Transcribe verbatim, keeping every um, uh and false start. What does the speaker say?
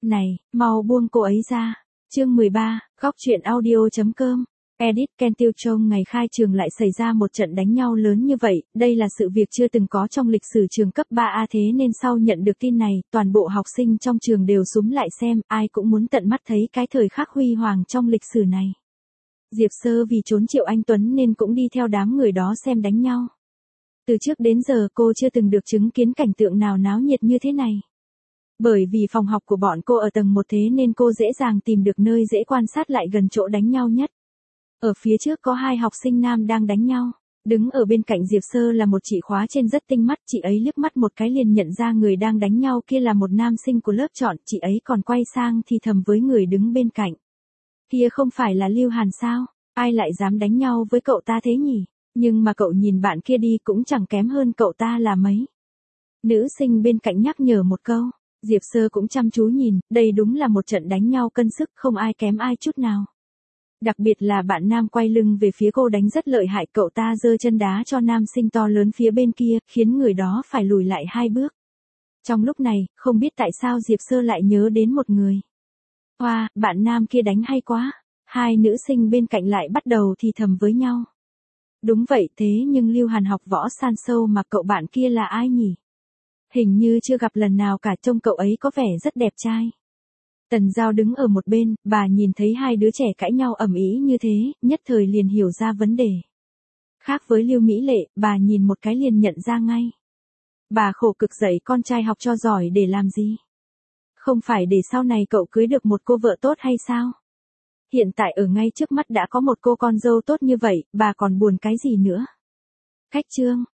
Này, mau buông cô ấy ra. Chương mười ba, góc truyện audio.com. Edit Ken Tiêu Trong ngày khai trường lại xảy ra một trận đánh nhau lớn như vậy, đây là sự việc chưa từng có trong lịch sử trường cấp ba A, thế nên sau nhận được tin này, toàn bộ học sinh trong trường đều súm lại xem, ai cũng muốn tận mắt thấy cái thời khắc huy hoàng trong lịch sử này. Diệp Sơ vì trốn Triệu Anh Tuấn nên cũng đi theo đám người đó xem đánh nhau. Từ trước đến giờ cô chưa từng được chứng kiến cảnh tượng nào náo nhiệt như thế này. Bởi vì phòng học của bọn cô ở tầng một thế nên cô dễ dàng tìm được nơi dễ quan sát lại gần chỗ đánh nhau nhất. Ở phía trước có hai học sinh nam đang đánh nhau. Đứng ở bên cạnh Diệp Sơ là một chị khóa trên rất tinh mắt, chị ấy liếc mắt một cái liền nhận ra người đang đánh nhau kia là một nam sinh của lớp chọn, chị ấy còn quay sang thì thầm với người đứng bên cạnh. Kia không phải là Lưu Hàn sao? Ai lại dám đánh nhau với cậu ta thế nhỉ? Nhưng mà cậu nhìn bạn kia đi cũng chẳng kém hơn cậu ta là mấy. Nữ sinh bên cạnh nhắc nhở một câu. Diệp Sơ cũng chăm chú nhìn, đây đúng là một trận đánh nhau cân sức, không ai kém ai chút nào. Đặc biệt là bạn nam quay lưng về phía cô đánh rất lợi hại, cậu ta giơ chân đá cho nam sinh to lớn phía bên kia, khiến người đó phải lùi lại hai bước. Trong lúc này, không biết tại sao Diệp Sơ lại nhớ đến một người. Hoa, wow, bạn nam kia đánh hay quá. Hai nữ sinh bên cạnh lại bắt đầu thì thầm với nhau. Đúng vậy, thế nhưng Lưu Hàn học võ san sâu mà cậu bạn kia là ai nhỉ? Hình như chưa gặp lần nào cả, trông cậu ấy có vẻ rất đẹp trai. Tần Giao đứng ở một bên, bà nhìn thấy hai đứa trẻ cãi nhau ầm ĩ như thế, nhất thời liền hiểu ra vấn đề. Khác với Lưu Mỹ Lệ, bà nhìn một cái liền nhận ra ngay. Bà khổ cực dạy con trai học cho giỏi để làm gì? Không phải để sau này cậu cưới được một cô vợ tốt hay sao? Hiện tại ở ngay trước mắt đã có một cô con dâu tốt như vậy, bà còn buồn cái gì nữa? Cách chương,